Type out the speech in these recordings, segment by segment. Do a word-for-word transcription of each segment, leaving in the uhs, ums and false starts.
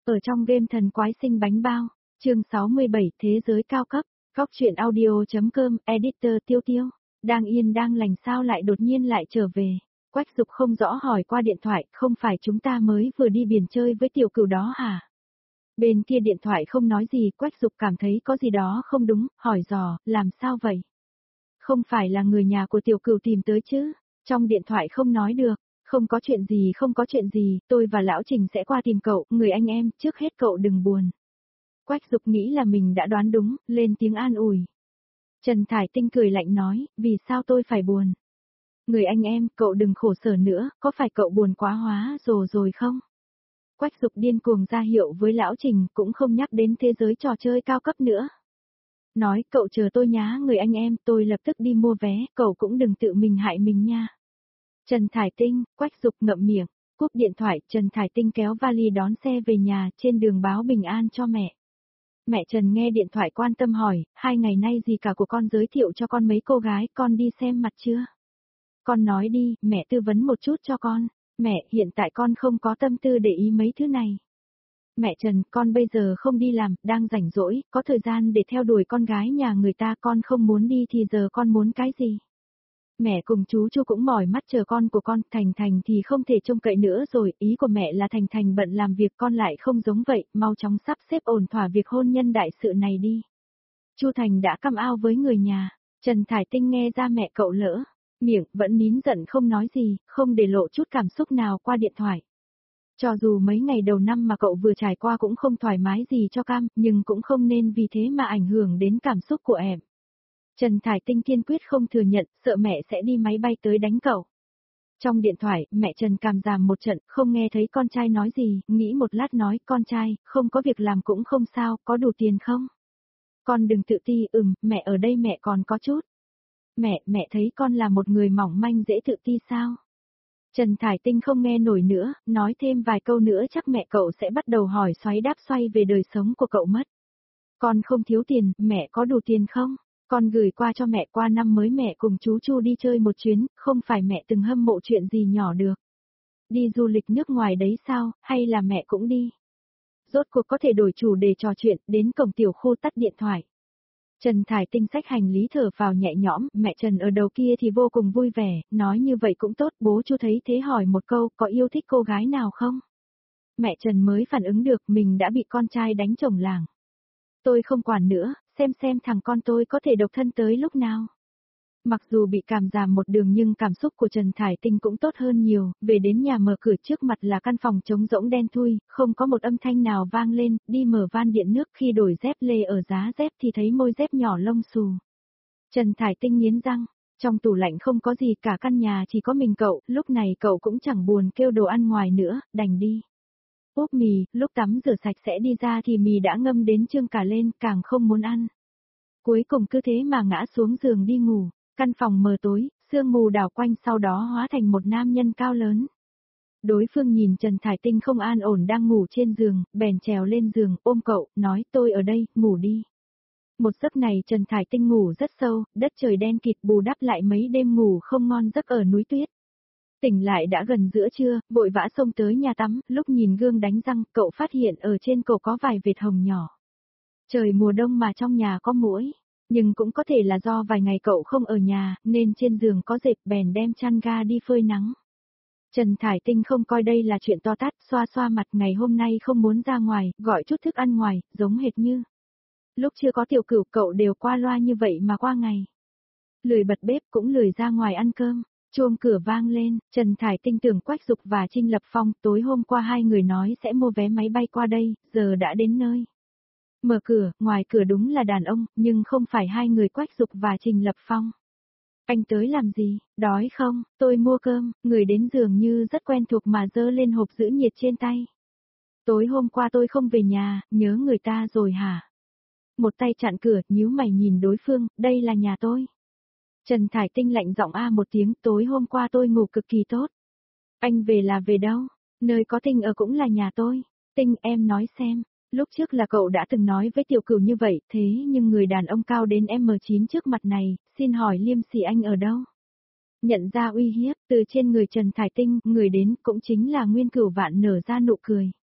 Ở trong game thần quái sinh bánh bao, chương sáu mươi bảy thế giới cao cấp, góc truyện audio.com, editor Tiêu Tiêu, đang yên đang lành sao lại đột nhiên lại trở về. Quách Dục không rõ hỏi qua điện thoại, không phải chúng ta mới vừa đi biển chơi với tiểu cửu đó hả? Bên kia điện thoại không nói gì, Quách Dục cảm thấy có gì đó không đúng, hỏi dò, làm sao vậy? Không phải là người nhà của tiểu cửu tìm tới chứ? Trong điện thoại không nói được. Không có chuyện gì không có chuyện gì, tôi và Lão Trình sẽ qua tìm cậu, người anh em, trước hết cậu đừng buồn. Quách Dục nghĩ là mình đã đoán đúng, lên tiếng an ủi. Trần Thải Tinh cười lạnh nói, vì sao tôi phải buồn? Người anh em, cậu đừng khổ sở nữa, có phải cậu buồn quá hóa rồi rồi không? Quách Dục điên cuồng ra hiệu với Lão Trình, cũng không nhắc đến thế giới trò chơi cao cấp nữa. Nói, cậu chờ tôi nhá người anh em, tôi lập tức đi mua vé, cậu cũng đừng tự mình hại mình nha. Trần Thải Tinh, Quách Dục ngậm miệng, cúp điện thoại, Trần Thải Tinh kéo vali đón xe về nhà, trên đường báo bình an cho mẹ. Mẹ Trần nghe điện thoại quan tâm hỏi, hai ngày nay gì cả của con giới thiệu cho con mấy cô gái, con đi xem mặt chưa? Con nói đi, mẹ tư vấn một chút cho con. Mẹ, hiện tại con không có tâm tư để ý mấy thứ này. Mẹ Trần, con bây giờ không đi làm, đang rảnh rỗi, có thời gian để theo đuổi con gái nhà người ta, con không muốn đi thì giờ con muốn cái gì? Mẹ cùng chú Chu cũng mỏi mắt chờ con của con, Thành Thành thì không thể trông cậy nữa rồi, ý của mẹ là Thành Thành bận làm việc, con lại không giống vậy, mau chóng sắp xếp ổn thỏa việc hôn nhân đại sự này đi. Chu Thành đã căm ao với người nhà, Trần Thải Tinh nghe ra mẹ cậu lỡ, miệng vẫn nín giận không nói gì, không để lộ chút cảm xúc nào qua điện thoại. Cho dù mấy ngày đầu năm mà cậu vừa trải qua cũng không thoải mái gì cho cam, nhưng cũng không nên vì thế mà ảnh hưởng đến cảm xúc của em. Trần Thải Tinh kiên quyết không thừa nhận, sợ mẹ sẽ đi máy bay tới đánh cậu. Trong điện thoại, mẹ Trần cảm giảm một trận, không nghe thấy con trai nói gì, nghĩ một lát nói, con trai, không có việc làm cũng không sao, có đủ tiền không? Con đừng tự ti, ừm, mẹ ở đây mẹ còn có chút. Mẹ, mẹ thấy con là một người mỏng manh dễ tự ti sao? Trần Thải Tinh không nghe nổi nữa, nói thêm vài câu nữa chắc mẹ cậu sẽ bắt đầu hỏi xoáy đáp xoay về đời sống của cậu mất. Con không thiếu tiền, mẹ có đủ tiền không? Con gửi qua cho mẹ qua năm mới mẹ cùng chú Chu đi chơi một chuyến, không phải mẹ từng hâm mộ chuyện gì nhỏ được. Đi du lịch nước ngoài đấy sao, hay là mẹ cũng đi? Rốt cuộc có thể đổi chủ đề trò chuyện, đến cổng tiểu khu tắt điện thoại. Trần Thải Tinh xách hành lý thở vào nhẹ nhõm, mẹ Trần ở đầu kia thì vô cùng vui vẻ, nói như vậy cũng tốt, bố Chu thấy thế hỏi một câu, có yêu thích cô gái nào không? Mẹ Trần mới phản ứng được mình đã bị con trai đánh chồng làng. Tôi không quản nữa, xem xem thằng con tôi có thể độc thân tới lúc nào. Mặc dù bị cảm giảm một đường nhưng cảm xúc của Trần Thải Tinh cũng tốt hơn nhiều, về đến nhà mở cửa trước mặt là căn phòng trống rỗng đen thui, không có một âm thanh nào vang lên, đi mở van điện nước khi đổi dép lê ở giá dép thì thấy môi dép nhỏ lông xù. Trần Thải Tinh nghiến răng, trong tủ lạnh không có gì cả căn nhà chỉ có mình cậu, lúc này cậu cũng chẳng buồn kêu đồ ăn ngoài nữa, đành đi. Úp mì, lúc tắm rửa sạch sẽ đi ra thì mì đã ngâm đến trương cả lên, càng không muốn ăn. Cuối cùng cứ thế mà ngã xuống giường đi ngủ, căn phòng mờ tối, sương mù đảo quanh sau đó hóa thành một nam nhân cao lớn. Đối phương nhìn Trần Thải Tinh không an ổn đang ngủ trên giường, bèn trèo lên giường, ôm cậu, nói tôi ở đây, ngủ đi. Một giấc này Trần Thải Tinh ngủ rất sâu, đất trời đen kịt bù đắp lại mấy đêm ngủ không ngon giấc ở núi tuyết. Tỉnh lại đã gần giữa trưa, vội vã xông tới nhà tắm, lúc nhìn gương đánh răng, cậu phát hiện ở trên cổ có vài vệt hồng nhỏ. Trời mùa đông mà trong nhà có muỗi, nhưng cũng có thể là do vài ngày cậu không ở nhà, nên trên giường có dẹp bèn đem chăn ga đi phơi nắng. Trần Thải Tinh không coi đây là chuyện to tát, xoa xoa mặt ngày hôm nay không muốn ra ngoài, gọi chút thức ăn ngoài, giống hệt như. Lúc chưa có tiểu cửu cậu đều qua loa như vậy mà qua ngày. Lười bật bếp cũng lười ra ngoài ăn cơm. Chuông cửa vang lên, Trần Thải Tinh tưởng Quách Dục và Trinh Lập Phong tối hôm qua hai người nói sẽ mua vé máy bay qua đây, giờ đã đến nơi. Mở cửa, ngoài cửa đúng là đàn ông, nhưng không phải hai người Quách Dục và Trình Lập Phong. Anh tới làm gì, đói không, tôi mua cơm, người đến dường như rất quen thuộc mà dơ lên hộp giữ nhiệt trên tay. Tối hôm qua tôi không về nhà, nhớ người ta rồi hả? Một tay chặn cửa, nhíu mày nhìn đối phương, đây là nhà tôi. Trần Thải Tinh lạnh giọng a một tiếng, tối hôm qua tôi ngủ cực kỳ tốt. Anh về là về đâu? Nơi có Tinh ở cũng là nhà tôi. Tinh em nói xem, lúc trước là cậu đã từng nói với tiểu cửu như vậy, thế nhưng người đàn ông cao đến em chín trước mặt này, xin hỏi liêm sỉ anh ở đâu? Nhận ra uy hiếp, từ trên người Trần Thải Tinh, người đến cũng chính là Nguyên Cửu Vạn nở ra nụ cười.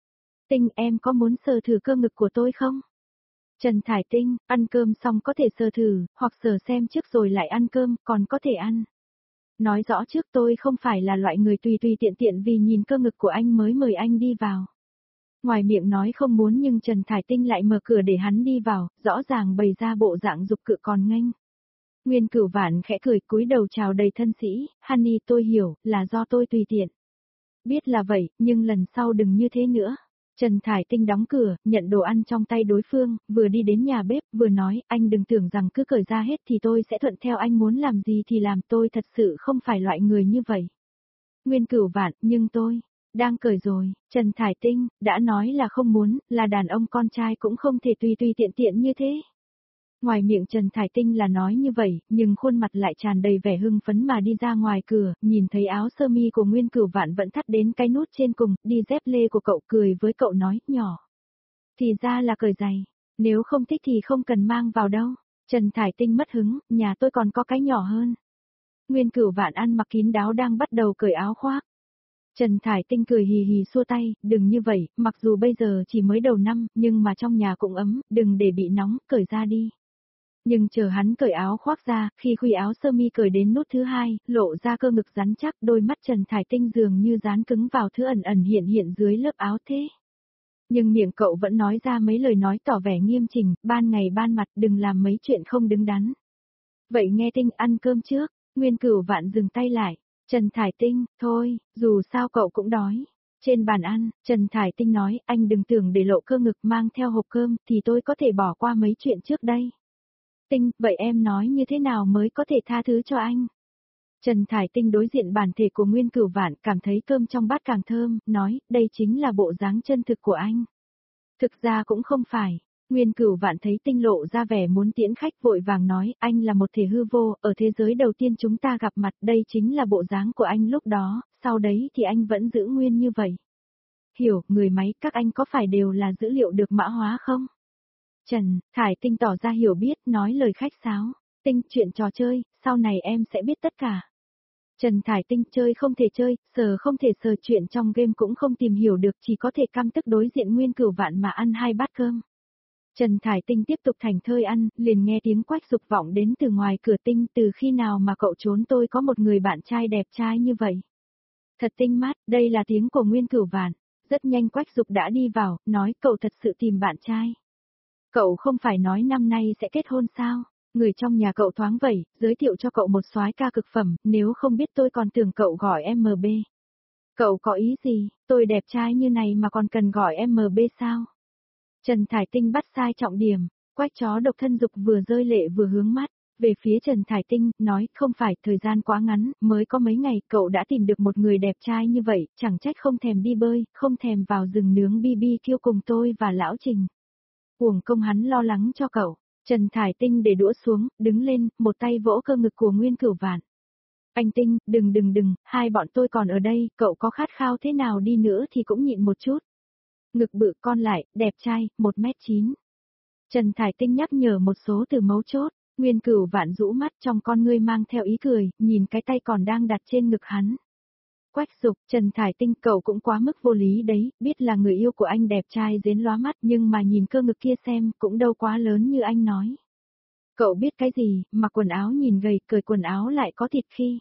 Tinh em có muốn sờ thử cơ ngực của tôi không? Trần Thải Tinh, ăn cơm xong có thể sờ thử, hoặc sờ xem trước rồi lại ăn cơm, còn có thể ăn. Nói rõ trước tôi không phải là loại người tùy tùy tiện tiện vì nhìn cơ ngực của anh mới mời anh đi vào. Ngoài miệng nói không muốn nhưng Trần Thải Tinh lại mở cửa để hắn đi vào, rõ ràng bày ra bộ dạng dục cự còn nghênh. Nguyên Cửu Vạn khẽ cười cúi đầu chào đầy thân sĩ, Honey tôi hiểu, là do tôi tùy tiện. Biết là vậy, nhưng lần sau đừng như thế nữa. Trần Thải Tinh đóng cửa, nhận đồ ăn trong tay đối phương, vừa đi đến nhà bếp, vừa nói, anh đừng tưởng rằng cứ cởi ra hết thì tôi sẽ thuận theo anh muốn làm gì thì làm, tôi thật sự không phải loại người như vậy. Nguyên Cửu Vạn, nhưng tôi, đang cởi rồi, Trần Thải Tinh, đã nói là không muốn, là đàn ông con trai cũng không thể tùy tùy tiện tiện như thế. Ngoài miệng Trần Thải Tinh là nói như vậy, nhưng khuôn mặt lại tràn đầy vẻ hưng phấn mà đi ra ngoài cửa, nhìn thấy áo sơ mi của Nguyên Cửu Vạn vẫn thắt đến cái nút trên cùng, đi dép lê của cậu cười với cậu nói, nhỏ. Thì ra là cởi giày, nếu không thích thì không cần mang vào đâu. Trần Thải Tinh mất hứng, nhà tôi còn có cái nhỏ hơn. Nguyên Cửu Vạn ăn mặc kín đáo đang bắt đầu cởi áo khoác. Trần Thải Tinh cười hì hì xua tay, đừng như vậy, mặc dù bây giờ chỉ mới đầu năm, nhưng mà trong nhà cũng ấm, đừng để bị nóng, cởi ra đi. Nhưng chờ hắn cởi áo khoác ra, khi khuy áo sơ mi cởi đến nút thứ hai, lộ ra cơ ngực rắn chắc, đôi mắt Trần Thải Tinh dường như dán cứng vào thứ ẩn ẩn hiện hiện dưới lớp áo thế. Nhưng miệng cậu vẫn nói ra mấy lời nói tỏ vẻ nghiêm chỉnh, ban ngày ban mặt đừng làm mấy chuyện không đứng đắn. Vậy nghe Tinh ăn cơm trước, Nguyên Cửu Vạn dừng tay lại. Trần Thải Tinh, thôi, dù sao cậu cũng đói. Trên bàn ăn, Trần Thải Tinh nói, anh đừng tưởng để lộ cơ ngực mang theo hộp cơm thì tôi có thể bỏ qua mấy chuyện trước đây. Tinh, vậy em nói như thế nào mới có thể tha thứ cho anh? Trần Thải Tinh đối diện bản thể của Nguyên Cửu Vạn, cảm thấy cơm trong bát càng thơm, nói, đây chính là bộ dáng chân thực của anh. Thực ra cũng không phải. Nguyên Cửu Vạn thấy Tinh lộ ra vẻ muốn tiễn khách vội vàng nói, anh là một thể hư vô, ở thế giới đầu tiên chúng ta gặp mặt, đây chính là bộ dáng của anh lúc đó, sau đấy thì anh vẫn giữ nguyên như vậy. Hiểu, người máy, các anh có phải đều là dữ liệu được mã hóa không? Trần Thải Tinh tỏ ra hiểu biết, nói lời khách sáo. Tinh, chuyện trò chơi, sau này em sẽ biết tất cả. Trần Thải Tinh, chơi không thể chơi, sờ không thể sờ, chuyện trong game cũng không tìm hiểu được, chỉ có thể căm tức đối diện Nguyên Cửu Vạn mà ăn hai bát cơm. Trần Thải Tinh tiếp tục thành thơi ăn, liền nghe tiếng quách dục vọng đến từ ngoài cửa. Tinh, từ khi nào mà cậu trốn, tôi có một người bạn trai đẹp trai như vậy. Thật tinh mắt, đây là tiếng của Nguyên Cửu Vạn. Rất nhanh quách dục đã đi vào, nói cậu thật sự tìm bạn trai. Cậu không phải nói năm nay sẽ kết hôn sao? Người trong nhà cậu thoáng vậy, giới thiệu cho cậu một soái ca cực phẩm, nếu không biết tôi còn tưởng cậu gọi em em bê. Cậu có ý gì, tôi đẹp trai như này mà còn cần gọi em em bê sao? Trần Thải Tinh bắt sai trọng điểm, quách chó độc thân dục vừa rơi lệ vừa hướng mắt, về phía Trần Thải Tinh, nói không phải, thời gian quá ngắn, mới có mấy ngày, cậu đã tìm được một người đẹp trai như vậy, chẳng trách không thèm đi bơi, không thèm vào rừng nướng bi bi kiu cùng tôi và lão Trình. Uổng công hắn lo lắng cho cậu. Trần Thải Tinh để đũa xuống, đứng lên, một tay vỗ cơ ngực của Nguyên Cửu Vạn. Anh Tinh, đừng đừng đừng, hai bọn tôi còn ở đây, cậu có khát khao thế nào đi nữa thì cũng nhịn một chút. Ngực bự con lại, đẹp trai, một mét chín. Trần Thải Tinh nhắc nhở một số từ mấu chốt, Nguyên Cửu Vạn rũ mắt trong con ngươi mang theo ý cười, nhìn cái tay còn đang đặt trên ngực hắn. Quách dục, Trần Thải Tinh, cậu cũng quá mức vô lý đấy, biết là người yêu của anh đẹp trai đến lóa mắt nhưng mà nhìn cơ ngực kia xem, cũng đâu quá lớn như anh nói. Cậu biết cái gì, mặc quần áo nhìn gầy, cởi quần áo lại có thịt khi.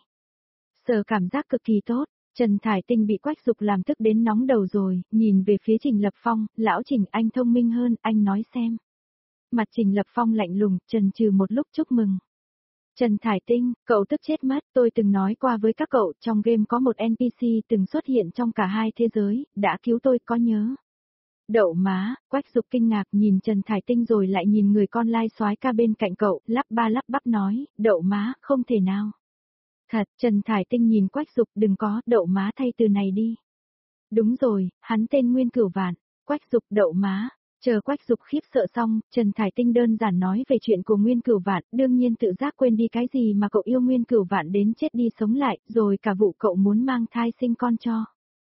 Sờ cảm giác cực kỳ tốt, Trần Thải Tinh bị quách dục làm tức đến nóng đầu rồi, nhìn về phía Trình Lập Phong, lão Trình anh thông minh hơn, anh nói xem. Mặt Trình Lập Phong lạnh lùng, chần chừ một lúc chúc mừng. Trần Thải Tinh, cậu tức chết mất, tôi từng nói qua với các cậu, trong game có một en pê xê từng xuất hiện trong cả hai thế giới, đã cứu tôi, có nhớ. Đậu má, quách dục kinh ngạc nhìn Trần Thải Tinh rồi lại nhìn người con lai soái ca bên cạnh cậu, lắp ba lắp bắp nói, đậu má, không thể nào. Thật, Trần Thải Tinh nhìn quách dục, đừng có, đậu má thay từ này đi. Đúng rồi, hắn tên Nguyên Cửu Vạn, quách dục đậu má. Chờ quách dục khiếp sợ xong, Trần Thải Tinh đơn giản nói về chuyện của Nguyên Cửu Vạn, đương nhiên tự giác quên đi cái gì mà cậu yêu Nguyên Cửu Vạn đến chết đi sống lại, rồi cả vụ cậu muốn mang thai sinh con cho.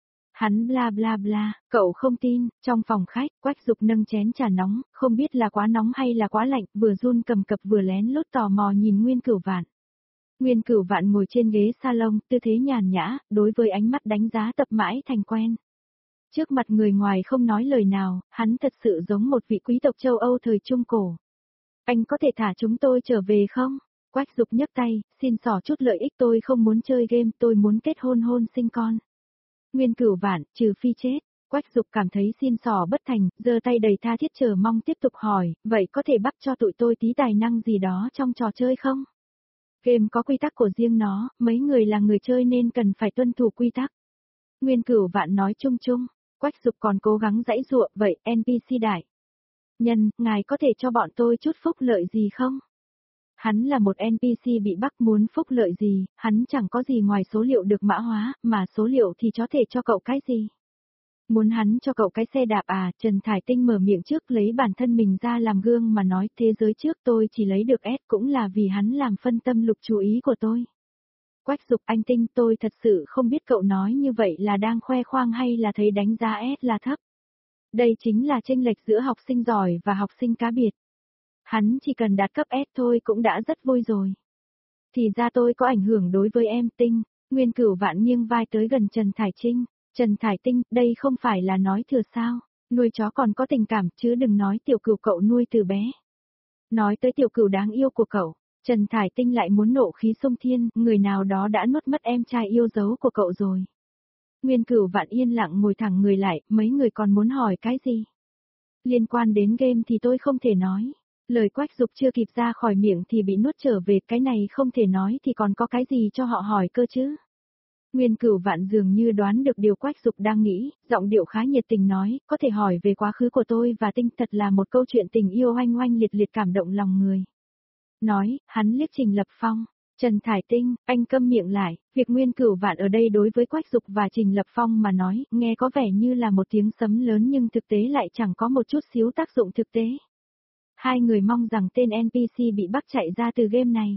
Hắn bla bla bla, cậu không tin, trong phòng khách, quách dục nâng chén trà nóng, không biết là quá nóng hay là quá lạnh, vừa run cầm cập vừa lén lút tò mò nhìn Nguyên Cửu Vạn. Nguyên Cửu Vạn ngồi trên ghế salon, tư thế nhàn nhã, đối với ánh mắt đánh giá tập mãi thành quen. Trước mặt người ngoài không nói lời nào, hắn thật sự giống một vị quý tộc châu Âu thời Trung Cổ. Anh có thể thả chúng tôi trở về không? Quách Dục nhấc tay, xin xỏ chút lợi ích, tôi không muốn chơi game, tôi muốn kết hôn hôn sinh con. Nguyên Cửu Vạn, trừ phi chết. Quách Dục cảm thấy xin xỏ bất thành, giơ tay đầy tha thiết chờ mong tiếp tục hỏi, vậy có thể bắt cho tụi tôi tí tài năng gì đó trong trò chơi không? Game có quy tắc của riêng nó, mấy người là người chơi nên cần phải tuân thủ quy tắc. Nguyên Cửu Vạn nói chung chung, Quách Dục còn cố gắng giãy giụa, vậy en pê xê đại nhân, ngài có thể cho bọn tôi chút phúc lợi gì không? Hắn là một en pê xê bị bắt, muốn phúc lợi gì, hắn chẳng có gì ngoài số liệu được mã hóa, mà số liệu thì có thể cho cậu cái gì? Muốn hắn cho cậu cái xe đạp à? Trần Thải Tinh mở miệng trước, lấy bản thân mình ra làm gương mà nói, thế giới trước tôi chỉ lấy được S cũng là vì hắn làm phân tâm lục chú ý của tôi. Quách Dục, anh Tinh, tôi thật sự không biết cậu nói như vậy là đang khoe khoang hay là thấy đánh giá S là thấp. Đây chính là chênh lệch giữa học sinh giỏi và học sinh cá biệt. Hắn chỉ cần đạt cấp S thôi cũng đã rất vui rồi. Thì ra tôi có ảnh hưởng đối với em Tinh. Nguyên Cửu Vạn nghiêng vai tới gần Trần Thải Trinh. Trần Thải Tinh, đây không phải là nói thừa sao, nuôi chó còn có tình cảm chứ đừng nói tiểu cừu cậu nuôi từ bé. Nói tới tiểu cừu đáng yêu của cậu, Trần Thải Tinh lại muốn nộ khí xông thiên, người nào đó đã nuốt mất em trai yêu dấu của cậu rồi. Nguyên Cửu Vạn yên lặng ngồi thẳng người lại, mấy người còn muốn hỏi cái gì? Liên quan đến game thì tôi không thể nói. Lời Quách Dục chưa kịp ra khỏi miệng thì bị nuốt trở về, cái này không thể nói thì còn có cái gì cho họ hỏi cơ chứ? Nguyên Cửu Vạn dường như đoán được điều Quách Dục đang nghĩ, giọng điệu khá nhiệt tình nói, có thể hỏi về quá khứ của tôi và Tinh, thật là một câu chuyện tình yêu oanh oanh liệt liệt cảm động lòng người. Nói, hắn liếc Trình Lập Phong. Trần Thải Tinh, anh câm miệng lại, việc Nguyên Cửu Vạn ở đây đối với Quách Dục và Trình Lập Phong mà nói, nghe có vẻ như là một tiếng sấm lớn nhưng thực tế lại chẳng có một chút xíu tác dụng thực tế. Hai người mong rằng tên en pê xê bị bắt chạy ra từ game này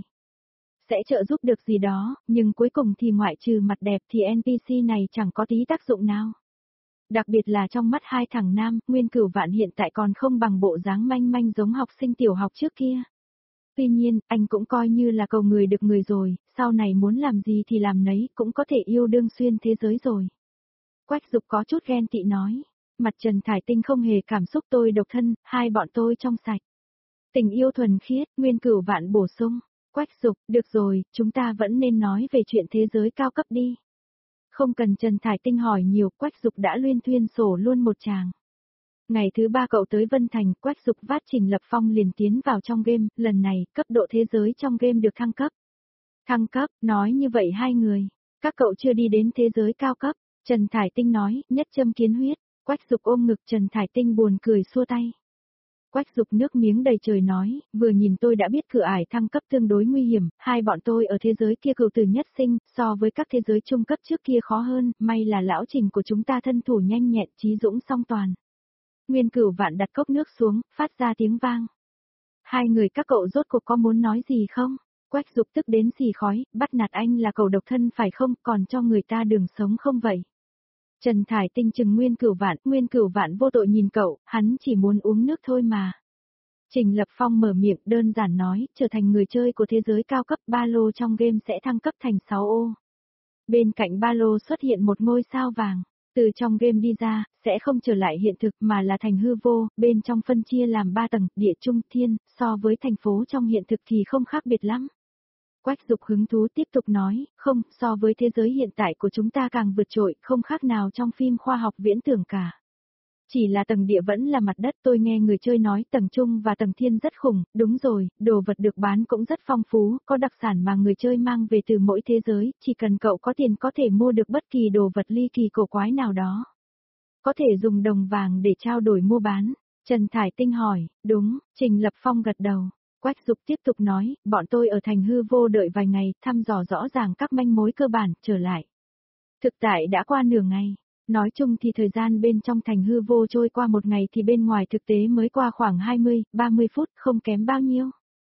sẽ trợ giúp được gì đó, nhưng cuối cùng thì ngoại trừ mặt đẹp thì en pê xê này chẳng có tí tác dụng nào. Đặc biệt là trong mắt hai thằng nam, Nguyên Cửu Vạn hiện tại còn không bằng bộ dáng manh manh giống học sinh tiểu học trước kia. Tuy nhiên, anh cũng coi như là cầu người được người rồi, sau này muốn làm gì thì làm nấy, cũng có thể yêu đương xuyên thế giới rồi. Quách Dục có chút ghen tị nói, mặt Trần Thải Tinh không hề cảm xúc, tôi độc thân, hai bọn tôi trong sạch. Tình yêu thuần khiết, Nguyên Cửu Vạn bổ sung. Quách Dục, được rồi, chúng ta vẫn nên nói về chuyện thế giới cao cấp đi. Không cần Trần Thải Tinh hỏi nhiều, Quách Dục đã luyên thuyên sổ luôn một tràng. Ngày thứ ba cậu tới Vân Thành, Quách Dục vác Trình Lập Phong liền tiến vào trong game, lần này, cấp độ thế giới trong game được thăng cấp. Thăng cấp, nói như vậy hai người, các cậu chưa đi đến thế giới cao cấp, Trần Thải Tinh nói, nhất châm kiến huyết, Quách Dục ôm ngực, Trần Thải Tinh buồn cười xua tay. Quách Dục nước miếng đầy trời nói, vừa nhìn tôi đã biết cửa ải thăng cấp tương đối nguy hiểm, hai bọn tôi ở thế giới kia cửu tử nhất sinh, so với các thế giới trung cấp trước kia khó hơn, may là lão Trình của chúng ta thân thủ nhanh nhẹn, trí dũng song toàn. Nguyên Cửu Vạn đặt cốc nước xuống, phát ra tiếng vang. Hai người các cậu rốt cuộc có muốn nói gì không? Quách Dục tức đến xì khói, bắt nạt anh là cậu độc thân phải không, còn cho người ta đường sống không vậy? Trần Thải Tinh chừng Nguyên Cửu Vạn, Nguyên Cửu Vạn vô tội nhìn cậu, hắn chỉ muốn uống nước thôi mà. Trình Lập Phong mở miệng đơn giản nói, trở thành người chơi của thế giới cao cấp, ba lô trong game sẽ thăng cấp thành sáu ô. Bên cạnh ba lô xuất hiện một ngôi sao vàng, từ trong game đi ra, sẽ không trở lại hiện thực mà là thành hư vô, bên trong phân chia làm ba tầng, địa trung thiên, so với thành phố trong hiện thực thì không khác biệt lắm. Quách Dục hứng thú tiếp tục nói, không, so với thế giới hiện tại của chúng ta càng vượt trội, không khác nào trong phim khoa học viễn tưởng cả. Chỉ là tầng địa vẫn là mặt đất, tôi nghe người chơi nói tầng trung và tầng thiên rất khủng, đúng rồi, đồ vật được bán cũng rất phong phú, có đặc sản mà người chơi mang về từ mỗi thế giới, chỉ cần cậu có tiền có thể mua được bất kỳ đồ vật ly kỳ cổ quái nào đó. Có thể dùng đồng vàng để trao đổi mua bán. Trần Thải Tinh hỏi, đúng, Trình Lập Phong gật đầu. Quách Dục tiếp tục nói, bọn tôi ở thành hư vô đợi vài ngày, thăm dò rõ ràng các manh mối cơ bản, trở lại. Thực tại đã qua nửa ngày. Nói chung thì thời gian bên trong thành hư vô trôi qua một ngày thì bên ngoài thực tế mới qua khoảng hai mươi, ba mươi phút, không kém bao nhiêu.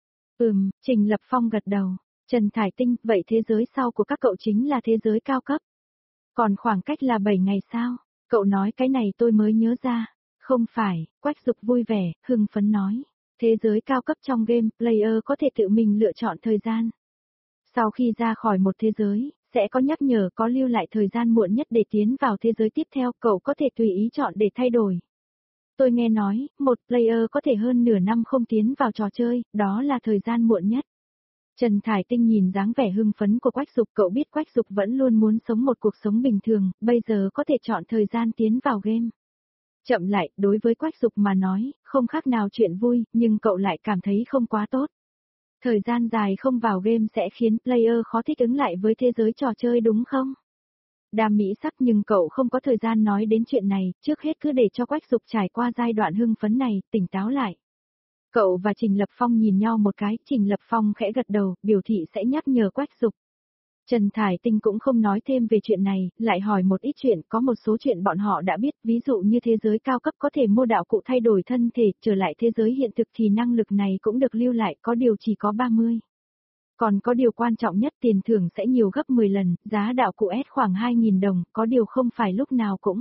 Ừm, Trình Lập Phong gật đầu. Trần Thải Tinh, vậy thế giới sau của các cậu chính là thế giới cao cấp. Còn khoảng cách là bảy ngày sao? Cậu nói cái này tôi mới nhớ ra. Không phải, Quách Dục vui vẻ, hưng phấn nói. Thế giới cao cấp trong game, player có thể tự mình lựa chọn thời gian. Sau khi ra khỏi một thế giới, Sẽ có nhắc nhở có lưu lại thời gian muộn nhất để tiến vào thế giới tiếp theo, cậu có thể tùy ý chọn để thay đổi. Tôi nghe nói, một player có thể hơn nửa năm không tiến vào trò chơi, đó là thời gian muộn nhất. Trần Thải Tinh nhìn dáng vẻ hưng phấn của Quách Dục, cậu biết Quách Dục vẫn luôn muốn sống một cuộc sống bình thường, bây giờ có thể chọn thời gian tiến vào game. Chậm lại, đối với Quách Dục mà nói, không khác nào chuyện vui, nhưng cậu lại cảm thấy không quá tốt. Thời gian dài không vào game sẽ khiến player khó thích ứng lại với thế giới trò chơi đúng không? Đam mỹ sắc, nhưng cậu không có thời gian nói đến chuyện này, trước hết cứ để cho Quách Dục trải qua giai đoạn hưng phấn này, tỉnh táo lại. Cậu và Trình Lập Phong nhìn nhau một cái, Trình Lập Phong khẽ gật đầu, biểu thị sẽ nhắc nhở Quách Dục. Trần Thải Tinh cũng không nói thêm về chuyện này, lại hỏi một ít chuyện, có một số chuyện bọn họ đã biết, ví dụ như thế giới cao cấp có thể mua đạo cụ thay đổi thân thể, trở lại thế giới hiện thực thì năng lực này cũng được lưu lại, có điều chỉ có ba mươi. Còn có điều quan trọng nhất, tiền thưởng sẽ nhiều gấp mười lần, giá đạo cụ S khoảng hai nghìn đồng, có điều không phải lúc nào cũng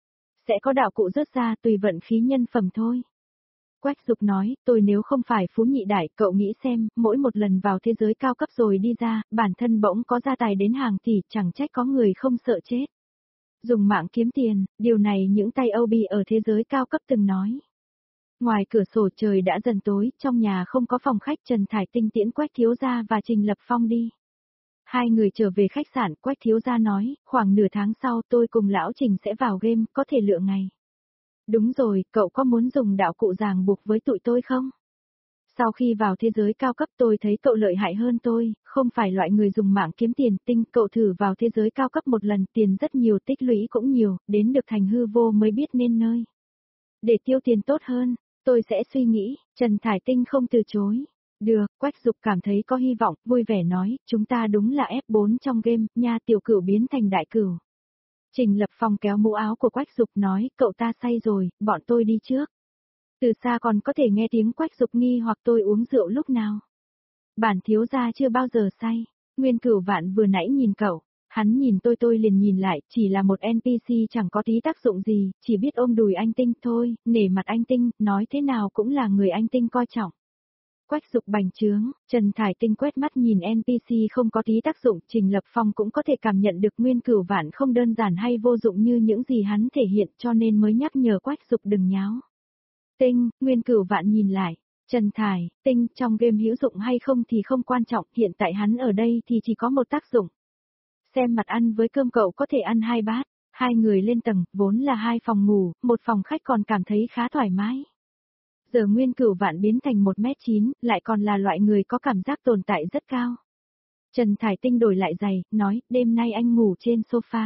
sẽ có đạo cụ rớt ra, tùy vận khí nhân phẩm thôi. Quách Dục nói, tôi nếu không phải phú nhị đại, cậu nghĩ xem, mỗi một lần vào thế giới cao cấp rồi đi ra, bản thân bỗng có gia tài đến hàng tỷ, chẳng trách có người không sợ chết. Dùng mạng kiếm tiền, điều này những tay ô bê ở thế giới cao cấp từng nói. Ngoài cửa sổ trời đã dần tối, trong nhà không có phòng khách, Trần Thải Tinh tiễn Quách thiếu gia và Trình Lập Phong đi. Hai người trở về khách sạn, Quách thiếu gia nói, khoảng nửa tháng sau tôi cùng lão Trình sẽ vào game, có thể lựa ngày. Đúng rồi, cậu có muốn dùng đạo cụ ràng buộc với tụi tôi không? Sau khi vào thế giới cao cấp tôi thấy cậu lợi hại hơn tôi, không phải loại người dùng mạng kiếm tiền. Tinh, cậu thử vào thế giới cao cấp một lần, tiền rất nhiều, tích lũy cũng nhiều, đến được thành hư vô mới biết nên nơi. Để tiêu tiền tốt hơn, tôi sẽ suy nghĩ. Trần Thải Tinh không từ chối. Được, Quách Dục cảm thấy có hy vọng, vui vẻ nói, chúng ta đúng là ép bốn trong game, nha, tiểu cửu biến thành đại cửu. Trình Lập Phong kéo mũ áo của Quách Dục nói, cậu ta say rồi, bọn tôi đi trước. Từ xa còn có thể nghe tiếng Quách Dục nghi hoặc tôi uống rượu lúc nào. Bản thiếu gia chưa bao giờ say. Nguyên Cửu Vạn vừa nãy nhìn cậu, hắn nhìn tôi tôi liền nhìn lại, chỉ là một en pê xê chẳng có tí tác dụng gì, chỉ biết ôm đùi anh Tinh thôi, nể mặt anh Tinh, nói thế nào cũng là người anh Tinh coi trọng. Quách Dục bành trướng, Trần Thải Tinh quét mắt nhìn en pê xê không có tí tác dụng, Trình Lập Phong cũng có thể cảm nhận được Nguyên Cửu Vạn không đơn giản hay vô dụng như những gì hắn thể hiện, cho nên mới nhắc nhở Quách Dục đừng nháo. Tinh, Nguyên Cửu Vạn nhìn lại, Trần Thải, Tinh, trong game hữu dụng hay không thì không quan trọng, hiện tại hắn ở đây thì chỉ có một tác dụng. Xem mặt ăn với cơm, cậu có thể ăn hai bát. Hai người lên tầng, vốn là hai phòng ngủ, một phòng khách còn cảm thấy khá thoải mái. Giờ Nguyên Cửu Vạn biến thành một mét chín, lại còn là loại người có cảm giác tồn tại rất cao. Trần Thải Tinh đổi lại giày, nói, đêm nay anh ngủ trên sofa.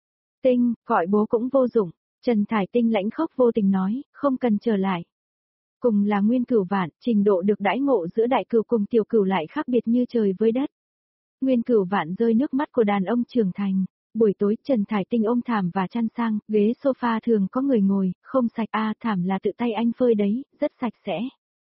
Tinh, gọi bố cũng vô dụng. Trần Thải Tinh lãnh khốc vô tình nói, không cần trở lại. Cùng là Nguyên Cửu Vạn, trình độ được đãi ngộ giữa đại cửu cùng tiểu cửu lại khác biệt như trời với đất. Nguyên Cửu Vạn rơi nước mắt của đàn ông trưởng thành. Buổi tối Trần Thải Tinh ôm thảm và chăn sang, ghế sofa thường có người ngồi, không sạch a à, thảm là tự tay anh phơi đấy, rất sạch sẽ.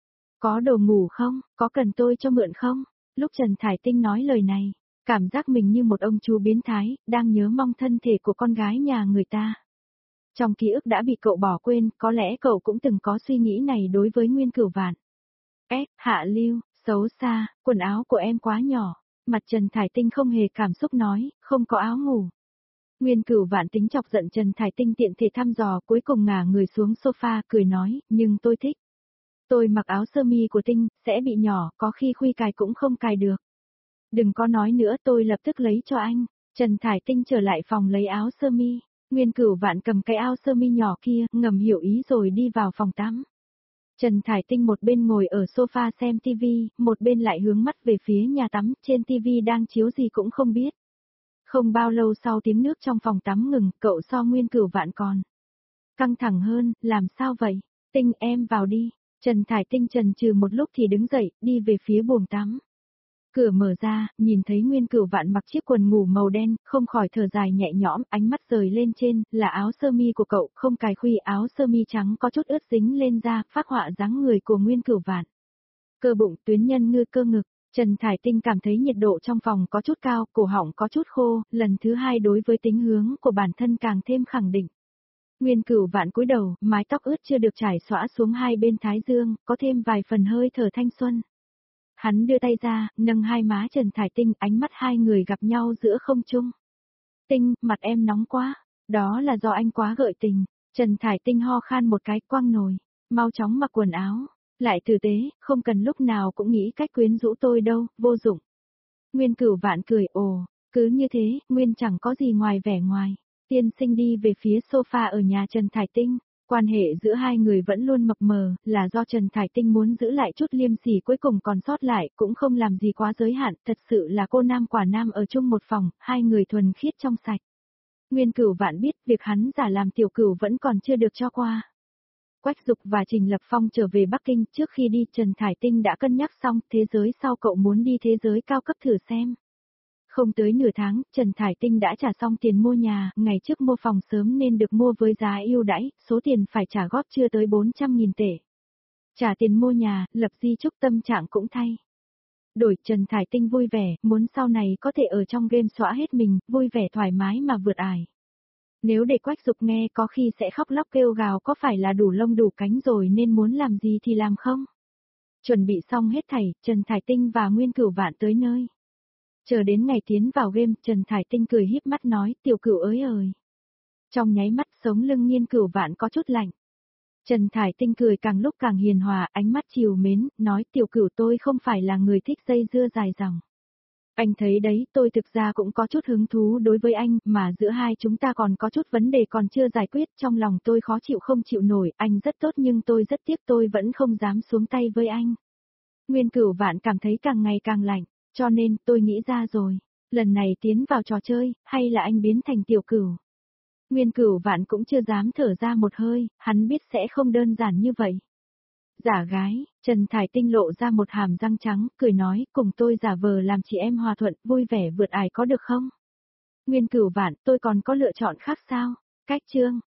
Có đồ ngủ không, có cần tôi cho mượn không? Lúc Trần Thải Tinh nói lời này, cảm giác mình như một ông chú biến thái, đang nhớ mong thân thể của con gái nhà người ta. Trong ký ức đã bị cậu bỏ quên, có lẽ cậu cũng từng có suy nghĩ này đối với Nguyên Cửu Vạn. Ép, hạ lưu, xấu xa, quần áo của em quá nhỏ. Mặt Trần Thải Tinh không hề cảm xúc nói, không có áo ngủ. Nguyên Cửu Vạn tính chọc giận Trần Thải Tinh tiện thể thăm dò, cuối cùng ngả người xuống sofa, cười nói, nhưng tôi thích. Tôi mặc áo sơ mi của Tinh, sẽ bị nhỏ, có khi khuy cài cũng không cài được. Đừng có nói nữa, tôi lập tức lấy cho anh. Trần Thải Tinh trở lại phòng lấy áo sơ mi. Nguyên Cửu Vạn cầm cái áo sơ mi nhỏ kia, ngầm hiểu ý rồi đi vào phòng tắm. Trần Thải Tinh một bên ngồi ở sofa xem tivi, một bên lại hướng mắt về phía nhà tắm, trên tivi đang chiếu gì cũng không biết. Không bao lâu sau tiếng nước trong phòng tắm ngừng, cậu so Nguyên Cửu Vạn còn căng thẳng hơn, làm sao vậy? Tinh, em vào đi. Trần Thải Tinh chần chừ một lúc thì đứng dậy, đi về phía buồng tắm. Cửa mở ra, nhìn thấy Nguyên Cửu Vạn mặc chiếc quần ngủ màu đen, không khỏi thở dài nhẹ nhõm, ánh mắt rời lên trên, là áo sơ mi của cậu, không cài khuy, áo sơ mi trắng có chút ướt dính lên da, phác họa dáng người của Nguyên Cửu Vạn. Cơ bụng, tuyến nhân ngư, cơ ngực. Trần Thải Tinh cảm thấy nhiệt độ trong phòng có chút cao, cổ họng có chút khô, lần thứ hai đối với tính hướng của bản thân càng thêm khẳng định. Nguyên Cửu Vạn cúi đầu, mái tóc ướt chưa được trải xõa xuống hai bên thái dương, có thêm vài phần hơi thở thanh xuân. Hắn đưa tay ra, nâng hai má Trần Thải Tinh, ánh mắt hai người gặp nhau giữa không trung. Tinh, mặt em nóng quá, đó là do anh quá gợi tình. Trần Thải Tinh ho khan một cái, quăng nồi, mau chóng mặc quần áo, lại tử tế, không cần lúc nào cũng nghĩ cách quyến rũ tôi đâu, vô dụng. Nguyên Cửu Vạn cười, ồ, cứ như thế, Nguyên chẳng có gì ngoài vẻ ngoài. Tiên sinh đi về phía sofa ở nhà Trần Thải Tinh. Quan hệ giữa hai người vẫn luôn mập mờ, là do Trần Thải Tinh muốn giữ lại chút liêm sỉ cuối cùng còn sót lại, cũng không làm gì quá giới hạn, thật sự là cô nam quả nam ở chung một phòng, hai người thuần khiết trong sạch. Nguyên Cửu Vạn biết việc hắn giả làm tiểu cửu vẫn còn chưa được cho qua. Quách Dục và Trình Lập Phong trở về Bắc Kinh, trước khi đi Trần Thải Tinh đã cân nhắc xong, thế giới sau cậu muốn đi thế giới cao cấp thử xem. Không tới nửa tháng, Trần Thải Tinh đã trả xong tiền mua nhà, ngày trước mua phòng sớm nên được mua với giá ưu đãi, số tiền phải trả góp chưa tới bốn trăm nghìn tệ. Trả tiền mua nhà, lập di chúc tâm trạng cũng thay. Đổi Trần Thải Tinh vui vẻ, muốn sau này có thể ở trong game xóa hết mình, vui vẻ thoải mái mà vượt ải. Nếu để Quách Dục nghe có khi sẽ khóc lóc kêu gào có phải là đủ lông đủ cánh rồi nên muốn làm gì thì làm không? Chuẩn bị xong hết thảy, Trần Thải Tinh và Nguyên Cửu Vạn tới nơi. Chờ đến ngày tiến vào game, Trần Thải Tinh cười híp mắt nói, tiểu cửu ơi ơi. Trong nháy mắt sống lưng Nguyên Cửu Vạn có chút lạnh. Trần Thải Tinh cười càng lúc càng hiền hòa, ánh mắt trìu mến, nói tiểu cửu tôi không phải là người thích dây dưa dài dòng. Anh thấy đấy, tôi thực ra cũng có chút hứng thú đối với anh, mà giữa hai chúng ta còn có chút vấn đề còn chưa giải quyết, trong lòng tôi khó chịu không chịu nổi, anh rất tốt nhưng tôi rất tiếc tôi vẫn không dám xuống tay với anh. Nguyên Cửu Vạn cảm thấy càng ngày càng lạnh, cho nên tôi nghĩ ra rồi, lần này tiến vào trò chơi, hay là anh biến thành tiểu cửu. Nguyên Cửu Vạn cũng chưa dám thở ra một hơi, hắn biết sẽ không đơn giản như vậy. Giả gái, Trần Thải Tinh lộ ra một hàm răng trắng, cười nói, cùng tôi giả vờ làm chị em hòa thuận, vui vẻ vượt ải có được không? Nguyên Cửu Vạn, tôi còn có lựa chọn khác sao? Cách chương.